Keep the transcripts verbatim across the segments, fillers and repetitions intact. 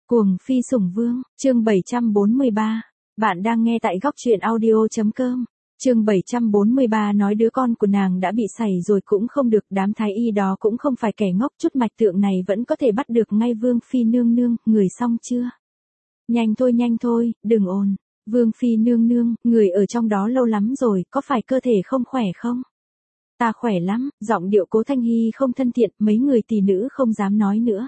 Cuồng phi sủng vương, chương bảy trăm bốn mươi ba. Bạn đang nghe tại góc truyện audio.com. Chương bảy trăm bốn mươi ba nói đứa con của nàng đã bị sảy rồi cũng không được, đám thái y đó cũng không phải kẻ ngốc, chút mạch tượng này vẫn có thể bắt được ngay. Vương phi nương nương, người xong chưa? Nhanh thôi nhanh thôi, đừng ồn. Vương phi nương nương, người ở trong đó lâu lắm rồi, có phải cơ thể không khỏe không? Ta khỏe lắm, giọng điệu Cố Thanh Hy không thân thiện, mấy người tỷ nữ không dám nói nữa.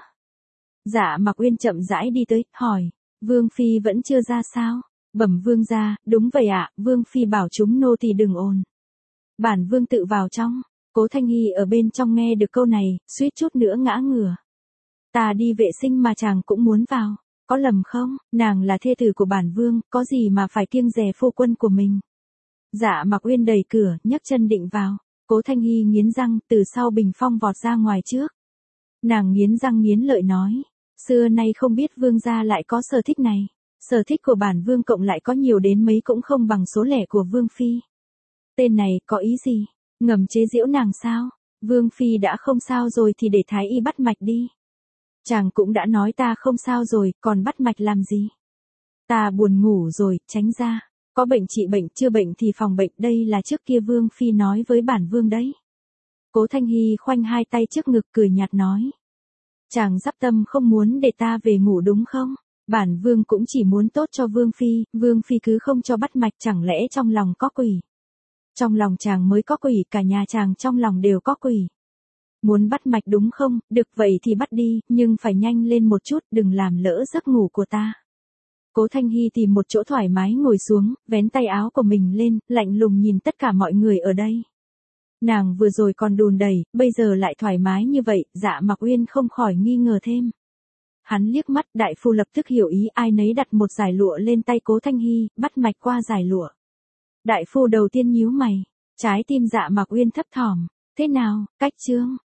Dạ Mặc Uyên chậm rãi đi tới, hỏi, Vương phi vẫn chưa ra sao? Bẩm vương gia, đúng vậy ạ, Vương phi bảo chúng nô tỳ đừng ồn. Bản vương tự vào trong. Cố Thanh Hy ở bên trong nghe được câu này, suýt chút nữa ngã ngửa. Ta đi vệ sinh mà chàng cũng muốn vào, có lầm không? Nàng là thê tử của bản vương, có gì mà phải kiêng dè phu quân của mình? Dạ Mặc Uyên đẩy cửa, nhấc chân định vào. Cố Thanh Hy nghiến răng, từ sau bình phong vọt ra ngoài trước. Nàng nghiến răng nghiến lợi nói, xưa nay không biết vương gia lại có sở thích này. Sở thích của bản vương cộng lại có nhiều đến mấy cũng không bằng số lẻ của vương phi. Tên này có ý gì? Ngầm chế giễu nàng sao? Vương phi đã không sao rồi thì để thái y bắt mạch đi. Chàng cũng đã nói ta không sao rồi, còn bắt mạch làm gì? Ta buồn ngủ rồi, tránh ra. Có bệnh trị bệnh, chưa bệnh thì phòng bệnh, đây là trước kia vương phi nói với bản vương đấy. Cố Thanh Hy khoanh hai tay trước ngực cười nhạt nói. Chàng dắp tâm không muốn để ta về ngủ đúng không? Bản vương cũng chỉ muốn tốt cho vương phi, vương phi cứ không cho bắt mạch, chẳng lẽ trong lòng có quỷ? Trong lòng chàng mới có quỷ, cả nhà chàng trong lòng đều có quỷ. Muốn bắt mạch đúng không? Được vậy thì bắt đi, nhưng phải nhanh lên một chút, đừng làm lỡ giấc ngủ của ta. Cố Thanh Hy tìm một chỗ thoải mái ngồi xuống, vén tay áo của mình lên, lạnh lùng nhìn tất cả mọi người ở đây. Nàng vừa rồi còn đùn đẩy, bây giờ lại thoải mái như vậy, Dạ Mặc Uyên không khỏi nghi ngờ thêm. Hắn liếc mắt, đại phu lập tức hiểu ý, ai nấy đặt một dải lụa lên tay Cố Thanh Hy, bắt mạch qua dải lụa. Đại phu đầu tiên nhíu mày, trái tim Dạ Mặc Uyên thấp thỏm, thế nào, cách chương,